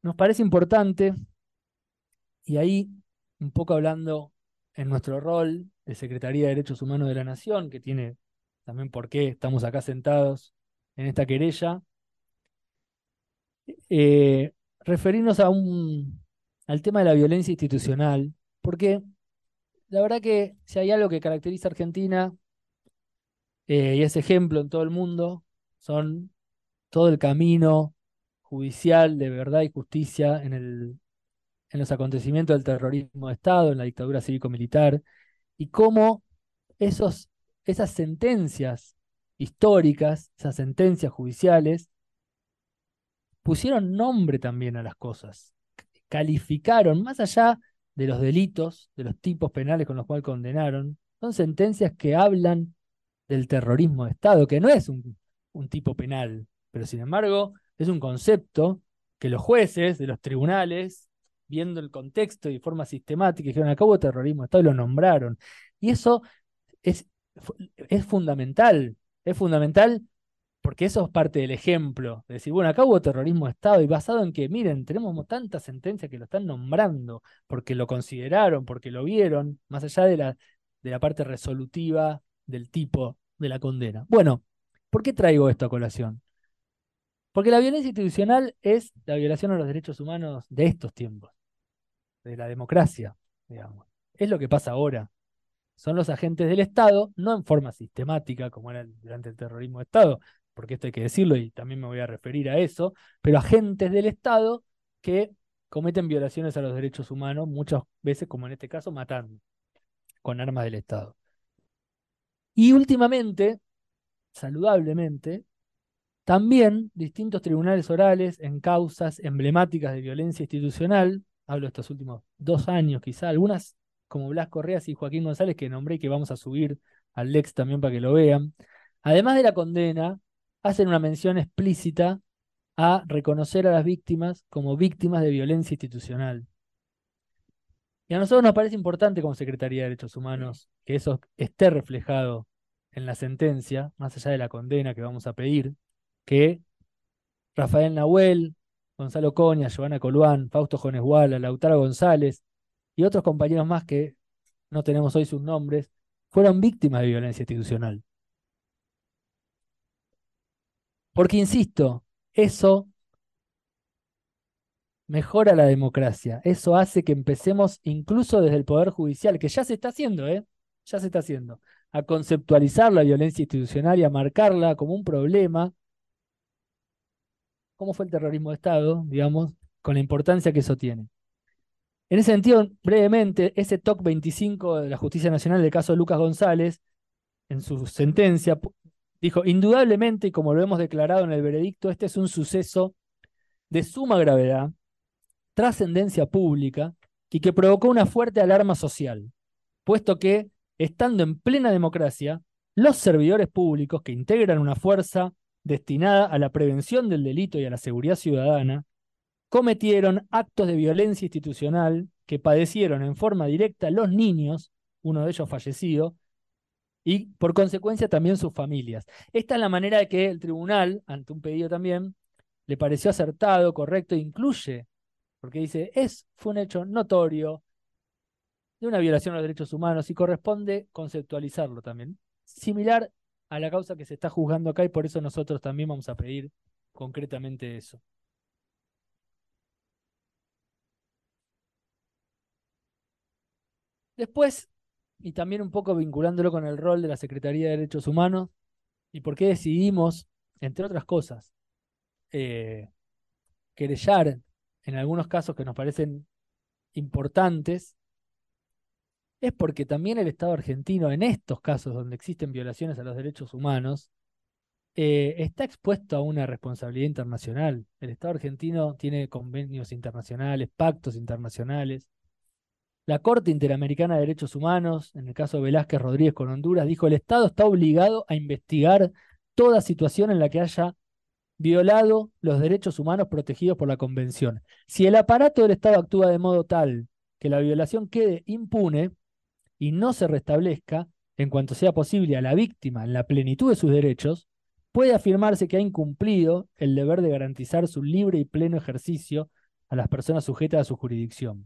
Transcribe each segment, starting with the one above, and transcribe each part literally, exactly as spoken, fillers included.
nos parece importante, y ahí un poco hablando en nuestro rol de Secretaría de Derechos Humanos de la Nación, que tiene también por qué estamos acá sentados en esta querella, eh, referirnos a un, al tema de la violencia institucional, porque la verdad que si hay algo que caracteriza a Argentina, eh, y es ejemplo en todo el mundo, son todo el camino judicial de verdad y justicia en el, en los acontecimientos del terrorismo de Estado, en la dictadura cívico-militar, y cómo esos, esas sentencias históricas, esas sentencias judiciales, pusieron nombre también a las cosas, calificaron, más allá de los delitos, de los tipos penales con los cuales condenaron, son sentencias que hablan del terrorismo de Estado, que no es un, un tipo penal, pero sin embargo es un concepto que los jueces de los tribunales, viendo el contexto y de forma sistemática, dijeron, acabo terrorismo de Estado y lo nombraron. Y eso es, es fundamental, es fundamental porque eso es parte del ejemplo, de decir, bueno, acá hubo terrorismo de Estado y basado en que, miren, tenemos tantas sentencias que lo están nombrando, porque lo consideraron, porque lo vieron, más allá de la, de la parte resolutiva del tipo de la condena. Bueno, ¿por qué traigo esto a colación? Porque la violencia institucional es la violación a los derechos humanos de estos tiempos, de la democracia, digamos. Es lo que pasa ahora. Son los agentes del Estado, no en forma sistemática como era durante el terrorismo de Estado, porque esto hay que decirlo y también me voy a referir a eso, pero agentes del Estado que cometen violaciones a los derechos humanos, muchas veces, como en este caso, matando con armas del Estado. Y últimamente, saludablemente, también distintos tribunales orales en causas emblemáticas de violencia institucional, hablo de estos últimos dos años quizá, algunas como Blas Correas y Joaquín González que nombré y que vamos a subir al Lex también para que lo vean, además de la condena, hacen una mención explícita a reconocer a las víctimas como víctimas de violencia institucional. Y a nosotros nos parece importante como Secretaría de Derechos Humanos que eso esté reflejado en la sentencia, más allá de la condena que vamos a pedir, que Rafael Nahuel, Gonzalo Coña, Giovanna Coluán, Fausto Jones Guala, Lautaro González y otros compañeros más que no tenemos hoy sus nombres, fueron víctimas de violencia institucional. Porque, insisto, eso mejora la democracia, eso hace que empecemos incluso desde el Poder Judicial, que ya se está haciendo, ¿eh? Ya se está haciendo, a conceptualizar la violencia institucional y a marcarla como un problema, como fue el terrorismo de Estado, digamos, con la importancia que eso tiene. En ese sentido, brevemente, ese T O C veinticinco de la Justicia Nacional del caso de Lucas González, en su sentencia, dijo, indudablemente, y como lo hemos declarado en el veredicto, este es un suceso de suma gravedad, trascendencia pública, y que provocó una fuerte alarma social, puesto que, estando en plena democracia, los servidores públicos que integran una fuerza destinada a la prevención del delito y a la seguridad ciudadana, cometieron actos de violencia institucional que padecieron en forma directa los niños, uno de ellos fallecido, y por consecuencia también sus familias. Esta es la manera de que el tribunal, ante un pedido también, le pareció acertado, correcto, incluye, porque dice, es, fue un hecho notorio de una violación a los derechos humanos y corresponde conceptualizarlo también. Similar a la causa que se está juzgando acá y por eso nosotros también vamos a pedir concretamente eso. Después, y también un poco vinculándolo con el rol de la Secretaría de Derechos Humanos, y por qué decidimos, entre otras cosas, eh, querellar en algunos casos que nos parecen importantes, es porque también el Estado argentino, en estos casos donde existen violaciones a los derechos humanos, eh, está expuesto a una responsabilidad internacional. El Estado argentino tiene convenios internacionales, pactos internacionales. La Corte Interamericana de Derechos Humanos, en el caso de Velázquez Rodríguez con Honduras, dijo el Estado está obligado a investigar toda situación en la que haya violado los derechos humanos protegidos por la Convención. Si el aparato del Estado actúa de modo tal que la violación quede impune y no se restablezca, en cuanto sea posible, a la víctima en la plenitud de sus derechos, puede afirmarse que ha incumplido el deber de garantizar su libre y pleno ejercicio a las personas sujetas a su jurisdicción.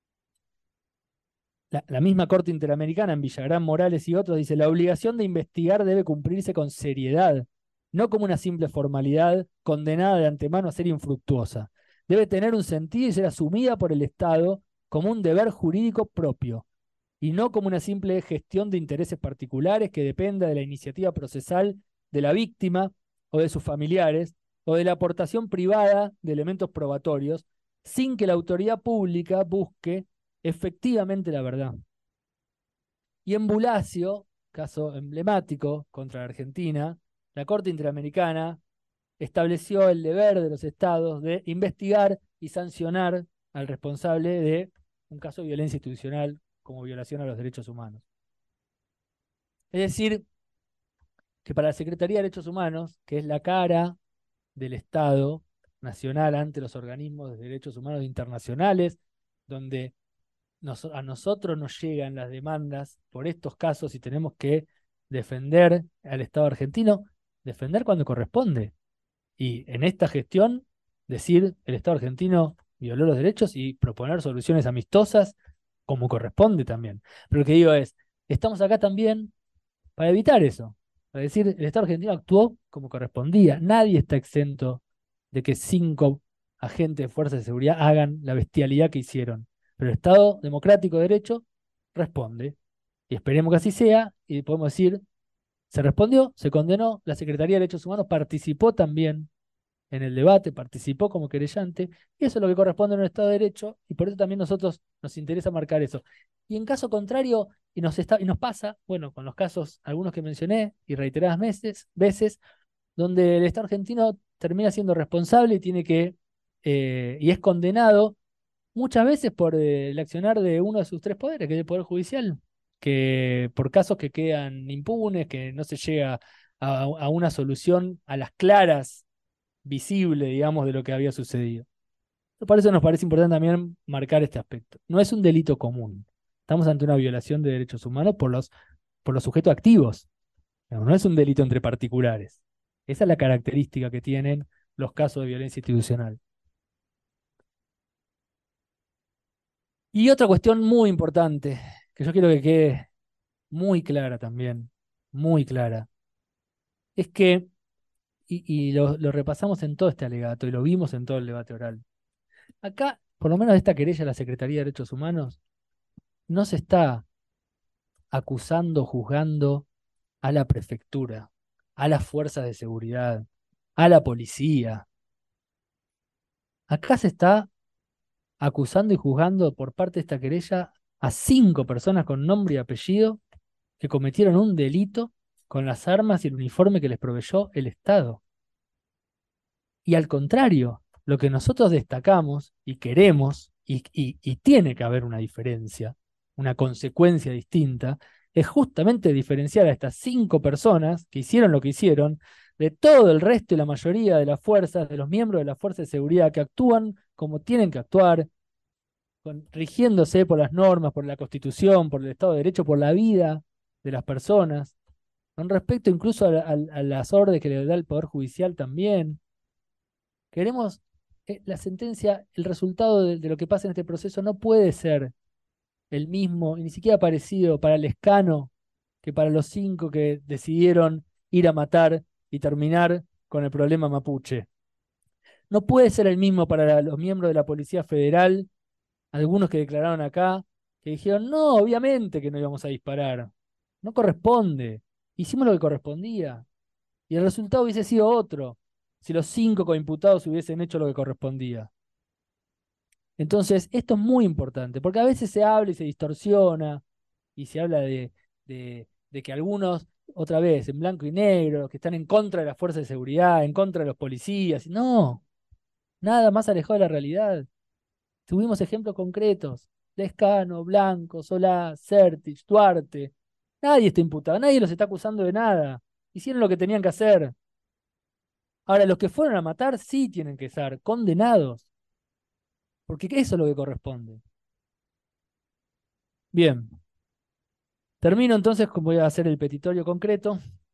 La, la misma Corte Interamericana, en Villagrán, Morales y otros, dice: la obligación de investigar debe cumplirse con seriedad, no como una simple formalidad condenada de antemano a ser infructuosa. Debe tener un sentido y ser asumida por el Estado como un deber jurídico propio, y no como una simple gestión de intereses particulares que dependa de la iniciativa procesal de la víctima o de sus familiares, o de la aportación privada de elementos probatorios, sin que la autoridad pública busque efectivamente la verdad. Y en Bulacio, caso emblemático contra la Argentina, la Corte Interamericana estableció el deber de los estados de investigar y sancionar al responsable de un caso de violencia institucional como violación a los derechos humanos. Es decir, que para la Secretaría de Derechos Humanos, que es la cara del Estado nacional ante los organismos de derechos humanos internacionales, donde nos, a nosotros nos llegan las demandas por estos casos y tenemos que defender al Estado argentino, defender cuando corresponde. Y en esta gestión, decir el Estado argentino violó los derechos y proponer soluciones amistosas como corresponde también. Pero lo que digo es, estamos acá también para evitar eso. Para decir, el Estado argentino actuó como correspondía. Nadie está exento de que cinco agentes de fuerzas de seguridad hagan la bestialidad que hicieron. Pero el Estado democrático de derecho responde. Y esperemos que así sea, y podemos decir, se respondió, se condenó, la Secretaría de Derechos Humanos participó también en el debate, participó como querellante, y eso es lo que corresponde a un Estado de Derecho, y por eso también nosotros nos interesa marcar eso. Y en caso contrario, y nos, está, y nos pasa, bueno, con los casos, algunos que mencioné, y reiteradas veces, veces donde el Estado argentino termina siendo responsable y tiene que, eh, y es condenado muchas veces por eh, el accionar de uno de sus tres poderes, que es el Poder Judicial, que por casos que quedan impunes, que no se llega a, a una solución a las claras, visible, digamos, de lo que había sucedido. Por eso nos parece importante también marcar este aspecto. No es un delito común. Estamos ante una violación de derechos humanos por los, por los sujetos activos. No, no es un delito entre particulares. Esa es la característica que tienen los casos de violencia institucional. Y otra cuestión muy importante, que yo quiero que quede muy clara también, muy clara, es que, y, y lo, lo repasamos en todo este alegato y lo vimos en todo el debate oral, acá, por lo menos esta querella de la Secretaría de Derechos Humanos, no se está acusando, juzgando a la prefectura, a las fuerzas de seguridad, a la policía. Acá se está acusando y juzgando por parte de esta querella a cinco personas con nombre y apellido que cometieron un delito con las armas y el uniforme que les proveyó el Estado. Y al contrario, lo que nosotros destacamos y queremos, y, y, y tiene que haber una diferencia, una consecuencia distinta, es justamente diferenciar a estas cinco personas que hicieron lo que hicieron de todo el resto y la mayoría de las fuerzas, de los miembros de las fuerzas de seguridad que actúan como tienen que actuar, con, rigiéndose por las normas, por la Constitución, por el Estado de Derecho, por la vida de las personas, con respecto incluso a, a, a las órdenes que le da el Poder Judicial también. Queremos eh, la sentencia, el resultado de, de lo que pasa en este proceso no puede ser el mismo, y ni siquiera parecido para Lescano que para los cinco que decidieron ir a matar y terminar con el problema mapuche. No puede ser el mismo para la, los miembros de la Policía Federal, algunos que declararon acá, que dijeron, no, obviamente que no íbamos a disparar, no corresponde, hicimos lo que correspondía, y el resultado hubiese sido otro, si los cinco coimputados hubiesen hecho lo que correspondía. Entonces, esto es muy importante, porque a veces se habla y se distorsiona, y se habla de, de, de que algunos, otra vez, en blanco y negro, que están en contra de las fuerzas de seguridad, en contra de los policías. No, nada más alejado de la realidad. Tuvimos ejemplos concretos. Lescano, Blanco, Solá, Certich, Duarte. Nadie está imputado, nadie los está acusando de nada. Hicieron lo que tenían que hacer. Ahora, los que fueron a matar sí tienen que ser condenados, porque eso es lo que corresponde. Bien, termino entonces, voy a hacer el petitorio concreto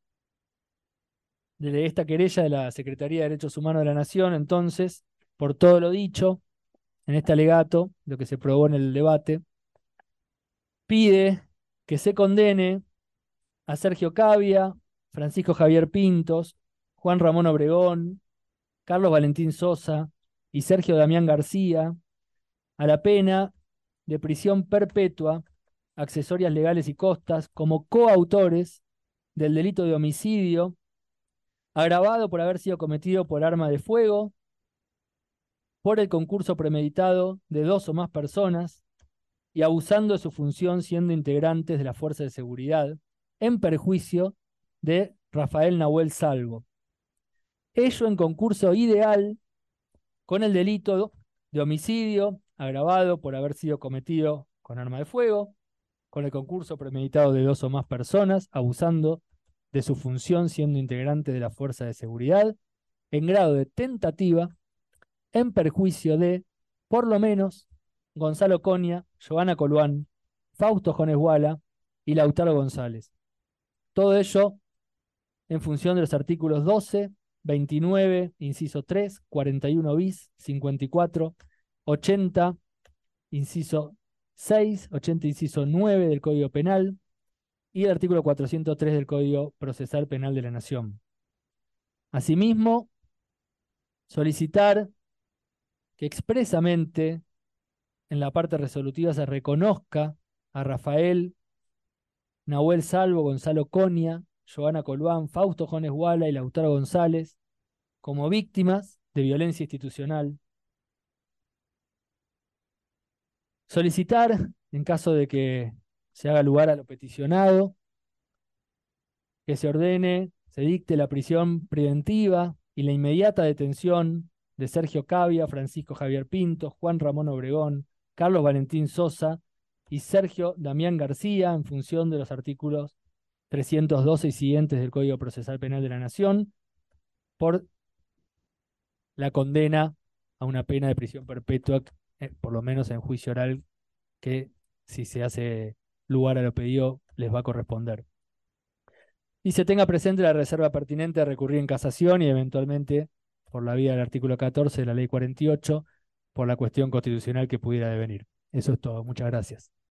de esta querella de la Secretaría de Derechos Humanos de la Nación. Entonces, por todo lo dicho, en este alegato, lo que se probó en el debate, pide que se condene a Sergio Cavia, Francisco Javier Pintos, Juan Ramón Obregón, Carlos Valentín Sosa y Sergio Damián García a la pena de prisión perpetua, accesorias legales y costas, como coautores del delito de homicidio agravado por haber sido cometido por arma de fuego, por el concurso premeditado de dos o más personas y abusando de su función siendo integrantes de la fuerza de seguridad, en perjuicio de Rafael Nahuel Salvo. Ello en concurso ideal con el delito de homicidio agravado por haber sido cometido con arma de fuego, con el concurso premeditado de dos o más personas, abusando de su función siendo integrante de la fuerza de seguridad, en grado de tentativa, en perjuicio de, por lo menos, Gonzalo Conia, Giovanna Coluán, Fausto Jones Guala y Lautaro González. Todo ello en función de los artículos doce, veintinueve, inciso tres, cuarenta y uno bis, cincuenta y cuatro, ochenta, inciso seis, ochenta, inciso nueve del Código Penal y el artículo cuatrocientos tres del Código Procesal Penal de la Nación. Asimismo, solicitar que expresamente en la parte resolutiva se reconozca a Rafael Nahuel Salvo, Gonzalo Conia, Giovanna Coluán, Fausto Jones Guala y Lautaro González como víctimas de violencia institucional. Solicitar, en caso de que se haga lugar a lo peticionado, que se ordene, se dicte la prisión preventiva y la inmediata detención de Sergio Cavia, Francisco Javier Pinto, Juan Ramón Obregón, Carlos Valentín Sosa y Sergio Damián García en función de los artículos trescientos doce y siguientes del Código Procesal Penal de la Nación por la condena a una pena de prisión perpetua, eh, por lo menos en juicio oral, que si se hace lugar a lo pedido les va a corresponder. Y se tenga presente la reserva pertinente de recurrir en casación y eventualmente, por la vía del artículo catorce de la ley cuarenta y ocho, por la cuestión constitucional que pudiera devenir. Eso es todo. Muchas gracias.